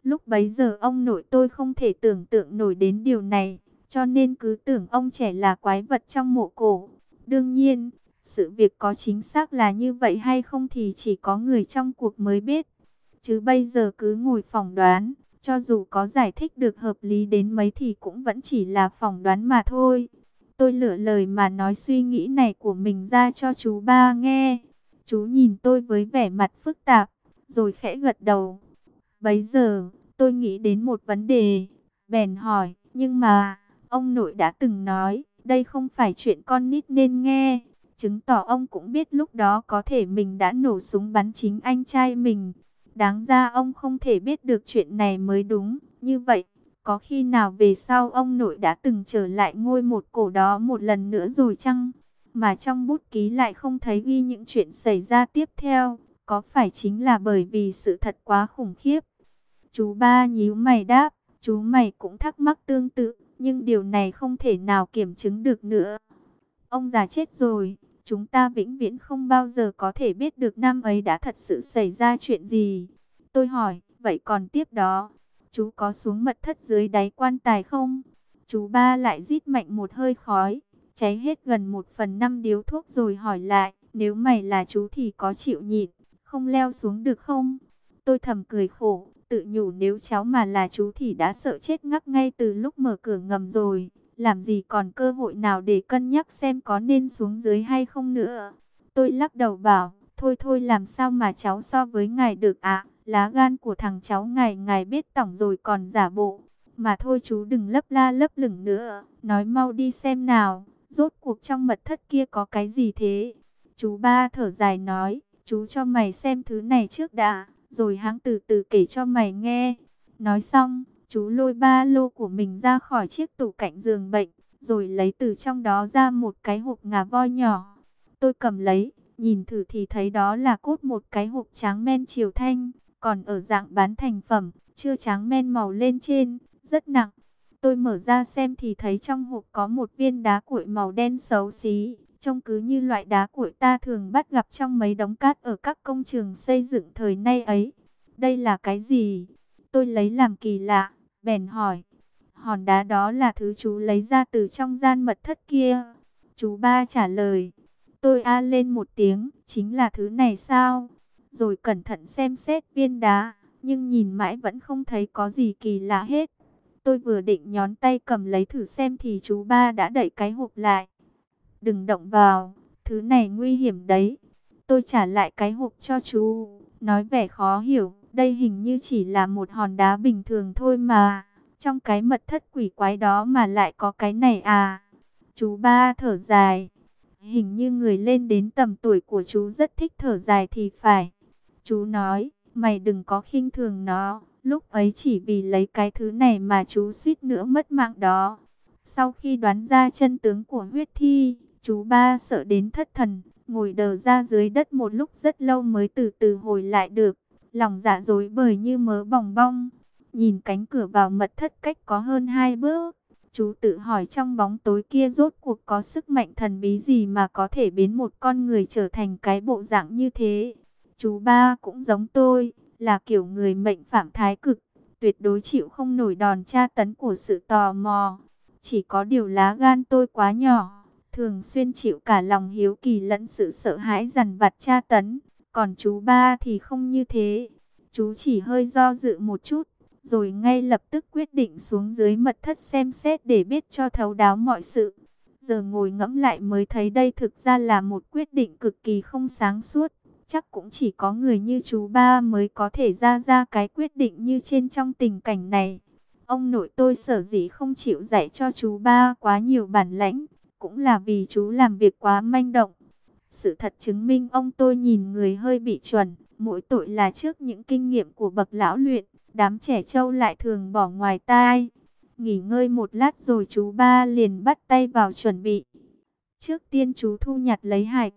Lúc bấy giờ ông nội tôi không thể tưởng tượng nổi đến điều này, cho nên cứ tưởng ông trẻ là quái vật trong mộ cổ. Đương nhiên, sự việc có chính xác là như vậy hay không thì chỉ có người trong cuộc mới biết. Chứ bây giờ cứ ngồi phỏng đoán, cho dù có giải thích được hợp lý đến mấy thì cũng vẫn chỉ là phỏng đoán mà thôi. Tôi lựa lời mà nói suy nghĩ này của mình ra cho chú ba nghe. Chú nhìn tôi với vẻ mặt phức tạp, rồi khẽ gật đầu. Bấy giờ, tôi nghĩ đến một vấn đề, bèn hỏi, nhưng mà, ông nội đã từng nói, đây không phải chuyện con nít nên nghe, chứng tỏ ông cũng biết lúc đó có thể mình đã nổ súng bắn chính anh trai mình. Đáng ra ông không thể biết được chuyện này mới đúng, như vậy, có khi nào về sau ông nội đã từng trở lại ngôi một cổ đó một lần nữa rồi chăng? Mà trong bút ký lại không thấy ghi những chuyện xảy ra tiếp theo, có phải chính là bởi vì sự thật quá khủng khiếp? Chú ba nhíu mày đáp, chú mày cũng thắc mắc tương tự, nhưng điều này không thể nào kiểm chứng được nữa. Ông già chết rồi, chúng ta vĩnh viễn không bao giờ có thể biết được năm ấy đã thật sự xảy ra chuyện gì. Tôi hỏi, vậy còn tiếp đó, chú có xuống mật thất dưới đáy quan tài không? Chú ba lại rít mạnh một hơi khói, cháy hết gần 1/5 điếu thuốc rồi hỏi lại, nếu mày là chú thì có chịu nhịn, không leo xuống được không? Tôi thầm cười khổ, tự nhủ nếu cháu mà là chú thì đã sợ chết ngắc ngay từ lúc mở cửa ngầm rồi. Làm gì còn cơ hội nào để cân nhắc xem có nên xuống dưới hay không nữa. Tôi lắc đầu bảo, thôi thôi làm sao mà cháu so với ngài được ạ. Lá gan của thằng cháu ngài biết tổng rồi còn giả bộ. Mà thôi chú đừng lấp la lấp lửng nữa, nói mau đi xem nào, rốt cuộc trong mật thất kia có cái gì thế? Chú ba thở dài nói, chú cho mày xem thứ này trước đã, rồi hãng từ từ kể cho mày nghe. Nói xong, chú lôi ba lô của mình ra khỏi chiếc tủ cạnh giường bệnh, rồi lấy từ trong đó ra một cái hộp ngà voi nhỏ. Tôi cầm lấy, nhìn thử thì thấy đó là cốt một cái hộp tráng men triều thanh, còn ở dạng bán thành phẩm, chưa tráng men màu lên trên, rất nặng. Tôi mở ra xem thì thấy trong hộp có một viên đá cuội màu đen xấu xí, trông cứ như loại đá cuội ta thường bắt gặp trong mấy đống cát ở các công trường xây dựng thời nay ấy. Đây là cái gì? Tôi lấy làm kỳ lạ, bèn hỏi. Hòn đá đó là thứ chú lấy ra từ trong gian mật thất kia. Chú ba trả lời. Tôi a lên một tiếng, chính là thứ này sao? Rồi cẩn thận xem xét viên đá, nhưng nhìn mãi vẫn không thấy có gì kỳ lạ hết. Tôi vừa định nhón tay cầm lấy thử xem thì chú ba đã đẩy cái hộp lại. Đừng động vào, thứ này nguy hiểm đấy. Tôi trả lại cái hộp cho chú, nói vẻ khó hiểu. Đây hình như chỉ là một hòn đá bình thường thôi mà. Trong cái mật thất quỷ quái đó mà lại có cái này à? Chú ba thở dài. Hình như người lên đến tầm tuổi của chú rất thích thở dài thì phải. Chú nói, mày đừng có khinh thường nó. Lúc ấy chỉ vì lấy cái thứ này mà chú suýt nữa mất mạng đó. Sau khi đoán ra chân tướng của huyết thi, chú ba sợ đến thất thần, ngồi đờ ra dưới đất một lúc rất lâu mới từ từ hồi lại được. Lòng dạ rối bời như mớ bòng bong. Nhìn cánh cửa vào mật thất cách có hơn 2 bước. Chú tự hỏi trong bóng tối kia rốt cuộc có sức mạnh thần bí gì mà có thể biến một con người trở thành cái bộ dạng như thế. Chú ba cũng giống tôi, là kiểu người mệnh phạm thái cực, tuyệt đối chịu không nổi đòn tra tấn của sự tò mò. Chỉ có điều lá gan tôi quá nhỏ, thường xuyên chịu cả lòng hiếu kỳ lẫn sự sợ hãi dằn vặt tra tấn. Còn chú ba thì không như thế. Chú chỉ hơi do dự một chút, rồi ngay lập tức quyết định xuống dưới mật thất xem xét để biết cho thấu đáo mọi sự. Giờ ngồi ngẫm lại mới thấy đây thực ra là một quyết định cực kỳ không sáng suốt. Chắc cũng chỉ có người như chú ba mới có thể ra cái quyết định như trên trong tình cảnh này. Ông nội tôi sở dĩ không chịu dạy cho chú ba quá nhiều bản lãnh, cũng là vì chú làm việc quá manh động. Sự thật chứng minh ông tôi nhìn người hơi bị chuẩn, mỗi tội là trước những kinh nghiệm của bậc lão luyện, đám trẻ trâu lại thường bỏ ngoài tai. Nghỉ ngơi một lát rồi chú ba liền bắt tay vào chuẩn bị. Trước tiên chú thu nhặt lấy hài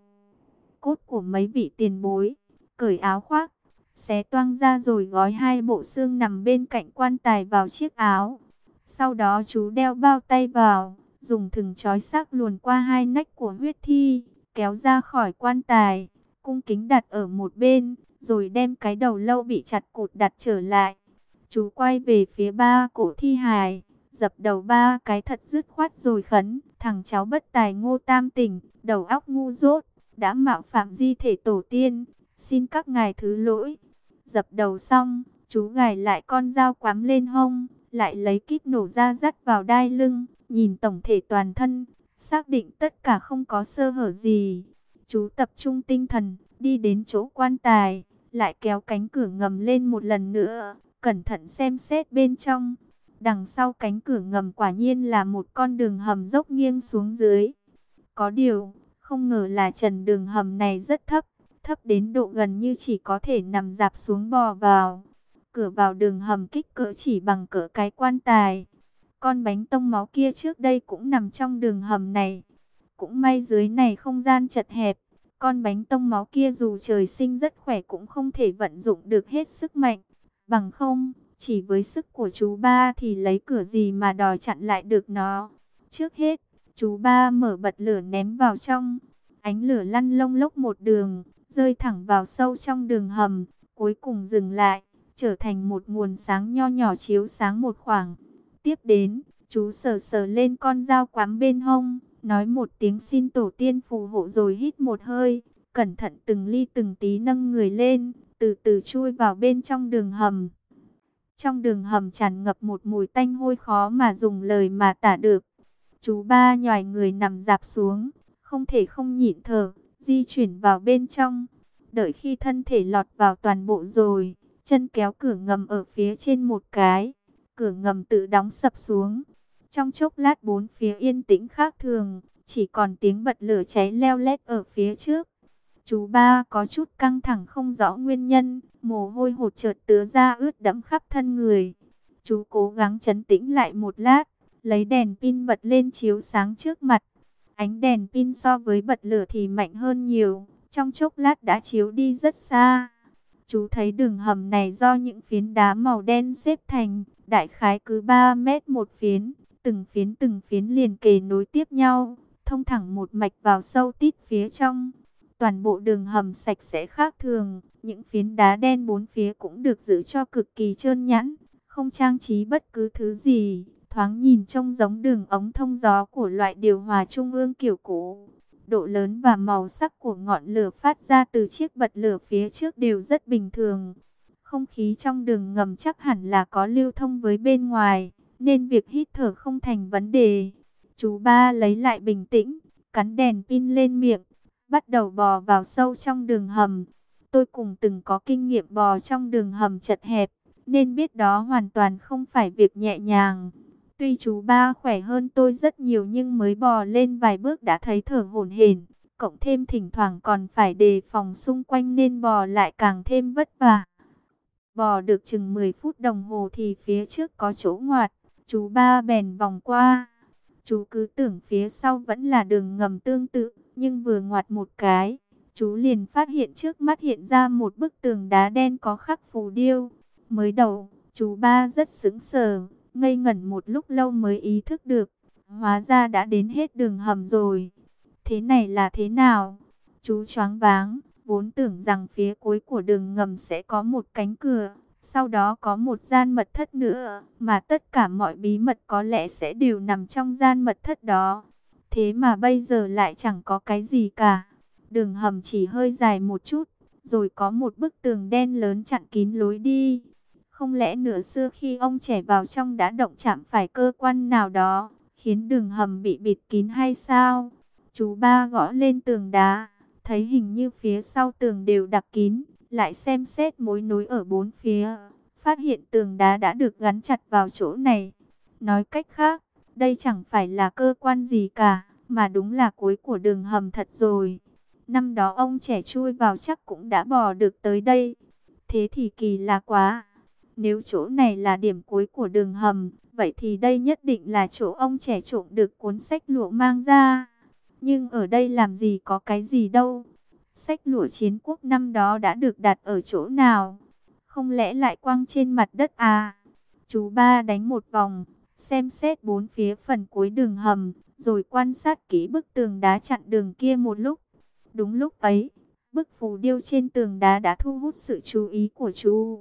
cốt của mấy vị tiền bối, cởi áo khoác, xé toang ra rồi gói hai bộ xương nằm bên cạnh quan tài vào chiếc áo. Sau đó chú đeo bao tay vào, dùng thừng trói xác luồn qua hai nách của huyết thi, kéo ra khỏi quan tài, cung kính đặt ở một bên, rồi đem cái đầu lâu bị chặt cụt đặt trở lại. Chú quay về phía ba cổ thi hài, dập đầu ba cái thật dứt khoát rồi khấn: thằng cháu bất tài Ngô Tam Tỉnh, đầu óc ngu dốt, đã mạo phạm di thể tổ tiên, xin các ngài thứ lỗi. Dập đầu xong, chú gài lại con dao quắm lên hông, lại lấy kíp nổ ra dắt vào đai lưng, nhìn tổng thể toàn thân, xác định tất cả không có sơ hở gì. Chú tập trung tinh thần, đi đến chỗ quan tài, lại kéo cánh cửa ngầm lên một lần nữa, cẩn thận xem xét bên trong. Đằng sau cánh cửa ngầm quả nhiên là một con đường hầm dốc nghiêng xuống dưới. Có điều, không ngờ là trần đường hầm này rất thấp, thấp đến độ gần như chỉ có thể nằm dạp xuống bò vào. Cửa vào đường hầm kích cỡ chỉ bằng cỡ cái quan tài. Con bánh tông máu kia trước đây cũng nằm trong đường hầm này. Cũng may dưới này không gian chật hẹp. Con bánh tông máu kia dù trời sinh rất khỏe cũng không thể vận dụng được hết sức mạnh. Bằng không, chỉ với sức của chú ba thì lấy cửa gì mà đòi chặn lại được nó. Trước hết, chú ba mở bật lửa ném vào trong. Ánh lửa lăn lông lốc một đường, rơi thẳng vào sâu trong đường hầm, cuối cùng dừng lại, trở thành một nguồn sáng nho nhỏ chiếu sáng một khoảng. Tiếp đến, chú sờ sờ lên con dao quắm bên hông, nói một tiếng xin tổ tiên phù hộ rồi hít một hơi, cẩn thận từng ly từng tí nâng người lên, từ từ chui vào bên trong đường hầm. Trong đường hầm tràn ngập một mùi tanh hôi khó mà dùng lời mà tả được. Chú ba nhoài người nằm dạp xuống, không thể không nhịn thở, di chuyển vào bên trong. Đợi khi thân thể lọt vào toàn bộ rồi, chân kéo cửa ngầm ở phía trên một cái, cửa ngầm tự đóng sập xuống. Trong chốc lát bốn phía yên tĩnh khác thường, chỉ còn tiếng bật lửa cháy leo lét ở phía trước. Chú ba có chút căng thẳng không rõ nguyên nhân, mồ hôi hột chợt tứa ra ướt đẫm khắp thân người. Chú cố gắng trấn tĩnh lại một lát, lấy đèn pin bật lên chiếu sáng trước mặt. Ánh đèn pin so với bật lửa thì mạnh hơn nhiều, trong chốc lát đã chiếu đi rất xa. Chú thấy đường hầm này do những phiến đá màu đen xếp thành, đại khái cứ 3 mét một phiến, từng phiến liền kề nối tiếp nhau, thông thẳng một mạch vào sâu tít phía trong. Toàn bộ đường hầm sạch sẽ khác thường, những phiến đá đen bốn phía cũng được giữ cho cực kỳ trơn nhẵn, không trang trí bất cứ thứ gì, thoáng nhìn trông giống đường ống thông gió của loại điều hòa trung ương kiểu cũ. Độ lớn và màu sắc của ngọn lửa phát ra từ chiếc bật lửa phía trước đều rất bình thường. Không khí trong đường ngầm chắc hẳn là có lưu thông với bên ngoài, nên việc hít thở không thành vấn đề. Chú ba lấy lại bình tĩnh, cắn đèn pin lên miệng, bắt đầu bò vào sâu trong đường hầm. Tôi cùng từng có kinh nghiệm bò trong đường hầm chật hẹp, nên biết đó hoàn toàn không phải việc nhẹ nhàng. Tuy chú ba khỏe hơn tôi rất nhiều nhưng mới bò lên vài bước đã thấy thở hổn hển, cộng thêm thỉnh thoảng còn phải đề phòng xung quanh nên bò lại càng thêm vất vả. Bò được chừng 10 phút đồng hồ thì phía trước có chỗ ngoặt, chú ba bèn vòng qua. Chú cứ tưởng phía sau vẫn là đường ngầm tương tự, nhưng vừa ngoặt một cái, chú liền phát hiện trước mắt hiện ra một bức tường đá đen có khắc phù điêu. Mới đầu, chú ba rất sững sờ, ngây ngẩn một lúc lâu mới ý thức được, hóa ra đã đến hết đường hầm rồi. Thế này là thế nào? Chú choáng váng, vốn tưởng rằng phía cuối của đường ngầm sẽ có một cánh cửa, sau đó có một gian mật thất nữa, mà tất cả mọi bí mật có lẽ sẽ đều nằm trong gian mật thất đó. Thế mà bây giờ lại chẳng có cái gì cả. Đường hầm chỉ hơi dài một chút, rồi có một bức tường đen lớn chặn kín lối đi. Không lẽ nửa xưa khi ông trẻ vào trong đã động chạm phải cơ quan nào đó, khiến đường hầm bị bịt kín hay sao? Chú ba gõ lên tường đá, thấy hình như phía sau tường đều đặc kín, lại xem xét mối nối ở bốn phía, phát hiện tường đá đã được gắn chặt vào chỗ này. Nói cách khác, đây chẳng phải là cơ quan gì cả, mà đúng là cuối của đường hầm thật rồi. Năm đó ông trẻ chui vào chắc cũng đã bò được tới đây. Thế thì kỳ lạ quá. Nếu chỗ này là điểm cuối của đường hầm, vậy thì đây nhất định là chỗ ông trẻ trộm được cuốn sách lụa mang ra. Nhưng ở đây làm gì có cái gì đâu. Sách lụa chiến quốc năm đó đã được đặt ở chỗ nào? Không lẽ lại quăng trên mặt đất à? Chú ba đánh một vòng, xem xét bốn phía phần cuối đường hầm, rồi quan sát kỹ bức tường đá chặn đường kia một lúc. Đúng lúc ấy, bức phù điêu trên tường đá đã thu hút sự chú ý của chú.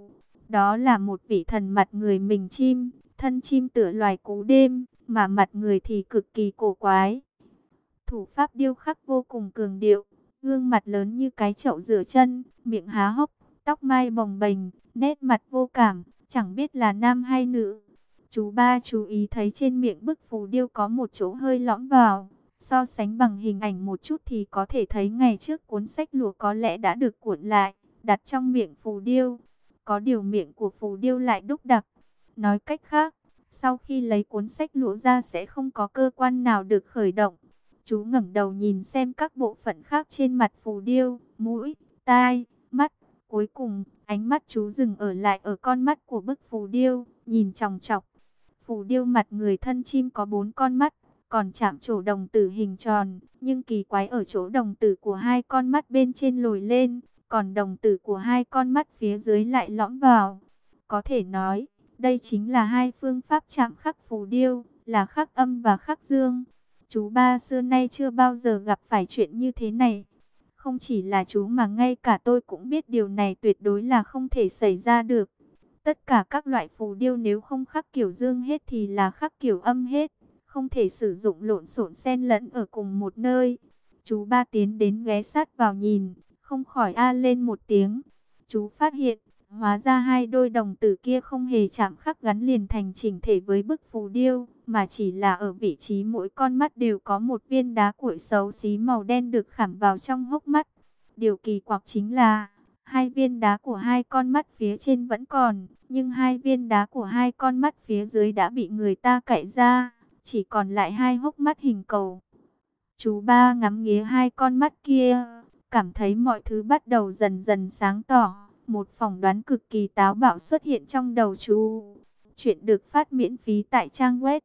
Đó là một vị thần mặt người mình chim, thân chim tựa loài cú đêm, mà mặt người thì cực kỳ cổ quái. Thủ pháp điêu khắc vô cùng cường điệu, gương mặt lớn như cái chậu rửa chân, miệng há hốc, tóc mai bồng bềnh, nét mặt vô cảm, chẳng biết là nam hay nữ. Chú ba chú ý thấy trên miệng bức phù điêu có một chỗ hơi lõm vào. So sánh bằng hình ảnh một chút thì có thể thấy ngày trước cuốn sách lụa có lẽ đã được cuộn lại, đặt trong miệng phù điêu. Có điều miệng của phù điêu lại đúc đặc. Nói cách khác, sau khi lấy cuốn sách lụa ra sẽ không có cơ quan nào được khởi động. Chú ngẩng đầu nhìn xem các bộ phận khác trên mặt phù điêu, mũi, tai, mắt. Cuối cùng, ánh mắt chú dừng ở lại ở con mắt của bức phù điêu, nhìn chòng chọc. Phù điêu mặt người thân chim có 4 con mắt, còn chạm trổ đồng tử hình tròn, nhưng kỳ quái ở chỗ đồng tử của hai con mắt bên trên lồi lên, còn đồng tử của hai con mắt phía dưới lại lõm vào. Có thể nói, đây chính là hai phương pháp chạm khắc phù điêu, là khắc âm và khắc dương. Chú ba xưa nay chưa bao giờ gặp phải chuyện như thế này. Không chỉ là chú mà ngay cả tôi cũng biết điều này tuyệt đối là không thể xảy ra được. Tất cả các loại phù điêu nếu không khắc kiểu dương hết thì là khắc kiểu âm hết. Không thể sử dụng lộn xộn xen lẫn ở cùng một nơi. Chú ba tiến đến ghé sát vào nhìn, không khỏi a lên một tiếng. Chú phát hiện, hóa ra hai đôi đồng tử kia không hề chạm khắc gắn liền thành chỉnh thể với bức phù điêu, mà chỉ là ở vị trí mỗi con mắt đều có một viên đá cuội xấu xí màu đen được khảm vào trong hốc mắt. Điều kỳ quặc chính là, hai viên đá của hai con mắt phía trên vẫn còn, nhưng hai viên đá của hai con mắt phía dưới đã bị người ta cạy ra, chỉ còn lại hai hốc mắt hình cầu. Chú ba ngắm nghía hai con mắt kia, cảm thấy mọi thứ bắt đầu dần dần sáng tỏ. Một phỏng đoán cực kỳ táo bạo xuất hiện trong đầu chú. Chuyện được phát miễn phí tại trang web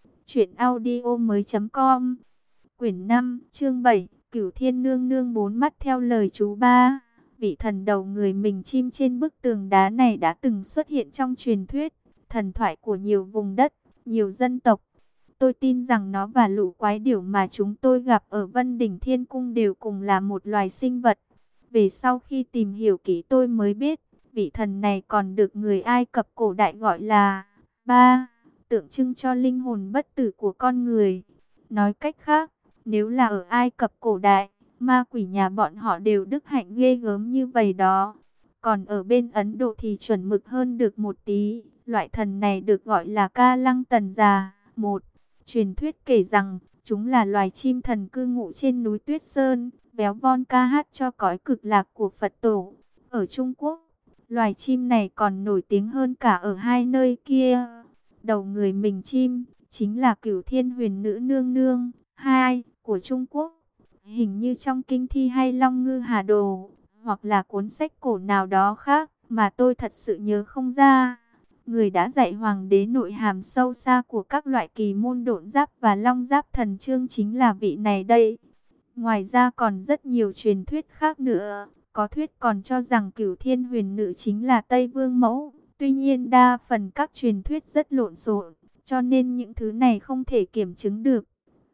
truyệnaudiomoi.com. Quyển 5, chương 7, Cửu Thiên Nương Nương bốn mắt. Theo lời chú ba, vị thần đầu người mình chim trên bức tường đá này đã từng xuất hiện trong truyền thuyết, thần thoại của nhiều vùng đất, nhiều dân tộc. Tôi tin rằng nó và lũ quái điểu mà chúng tôi gặp ở Vân Đỉnh Thiên Cung đều cùng là một loài sinh vật. Về sau khi tìm hiểu kỹ tôi mới biết, vị thần này còn được người Ai Cập cổ đại gọi là Ba, tượng trưng cho linh hồn bất tử của con người. Nói cách khác, nếu là ở Ai Cập cổ đại, ma quỷ nhà bọn họ đều đức hạnh ghê gớm như vậy đó. Còn ở bên Ấn Độ thì chuẩn mực hơn được một tí, loại thần này được gọi là Ca Lăng Tần Già. Một truyền thuyết kể rằng, chúng là loài chim thần cư ngụ trên núi Tuyết Sơn, véo von ca hát cho cõi cực lạc của Phật tổ. Ở Trung Quốc, loài chim này còn nổi tiếng hơn cả ở hai nơi kia. Đầu người mình chim, chính là Cửu Thiên Huyền Nữ Nương Nương, hai, của Trung Quốc. Hình như trong kinh thi hay Long Ngư Hà Đồ, hoặc là cuốn sách cổ nào đó khác, mà tôi thật sự nhớ không ra. Người đã dạy hoàng đế nội hàm sâu xa của các loại kỳ môn độn giáp và long giáp thần chương chính là vị này đây. Ngoài ra còn rất nhiều truyền thuyết khác nữa. Có thuyết còn cho rằng Cửu Thiên Huyền Nữ chính là Tây Vương Mẫu. Tuy nhiên đa phần các truyền thuyết rất lộn xộn, cho nên những thứ này không thể kiểm chứng được.